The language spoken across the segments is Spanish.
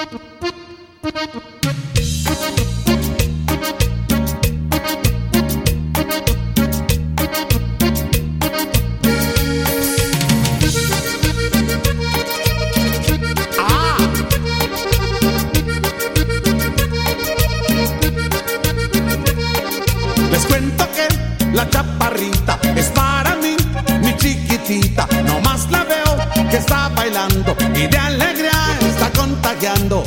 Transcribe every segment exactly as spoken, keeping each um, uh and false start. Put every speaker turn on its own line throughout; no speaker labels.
Les cuento que la chaparrita es para mí, mi chiquitita. Nomás la veo que está bailando y de alegría está contagiando.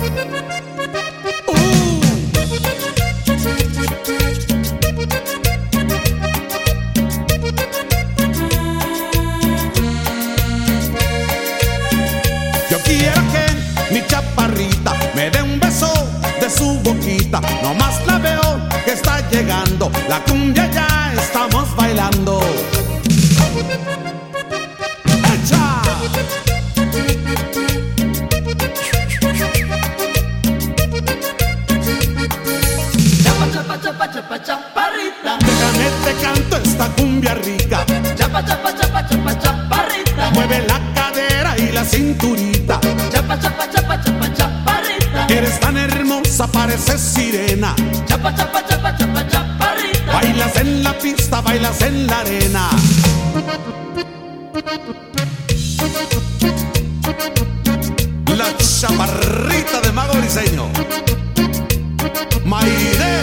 Uh. Yo quiero que mi chaparrita me dé un beso de su boquita. Nomás la veo que está llegando, la cumbia ya estamos bailando. ¡Echa!
Chapa, chapa, chapa, chapa, chaparrita.
Déjame te canto esta cumbia rica.
Chapa, chapa, chapa, chapa, chaparrita.
Mueve la cadera y la cinturita.
Chapa, chapa, chapa, chapa, chaparrita.
Eres tan hermosa, pareces sirena.
Chapa, chapa, chapa, chapa, chaparrita.
Bailas en la pista, bailas en la arena. La chaparrita de Mago Briseño, Maide.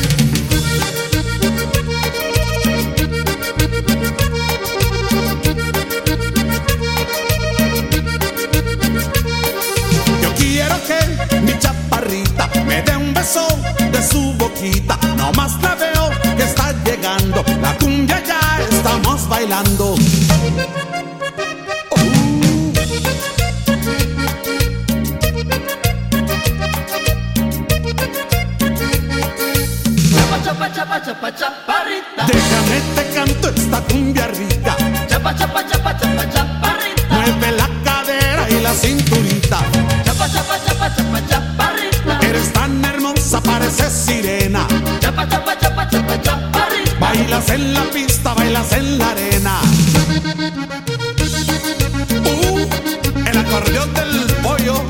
Yo quiero que mi chaparrita me dé un beso de su boquita. Nomás la veo que está llegando, la cumbia ya estamos bailando.
Chapa, chapa, chapa, chaparrita.
Déjame te canto esta cumbia rica.
Chapa, chapa, chapa, chapa, chaparrita.
Mueve la cadera y la cinturita.
Chapa, chapa, chapa, chapa, chaparrita.
Eres tan hermosa, pareces sirena.
Chapa, chapa, chapa, chapa, chaparrita.
Bailas en la pista, bailas en la arena. Uh, el acordeón del pollo.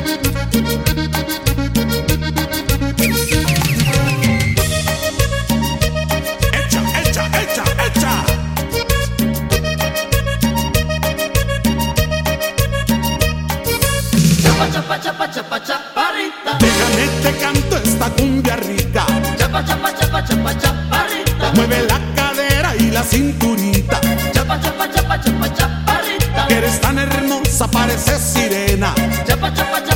Echa, echa, echa, echa.
Chapa, chapa, chapa, chapa, chaparrita.
Déjame te canto esta cumbia rica.
Chapa, chapa, chapa, chapa, chaparrita.
Mueve la cadera y la cinturita.
Chapa, chapa, chapa, chapa, chaparrita.
Eres tan hermosa, pareces sirena.
Chapa, chapa, chapa.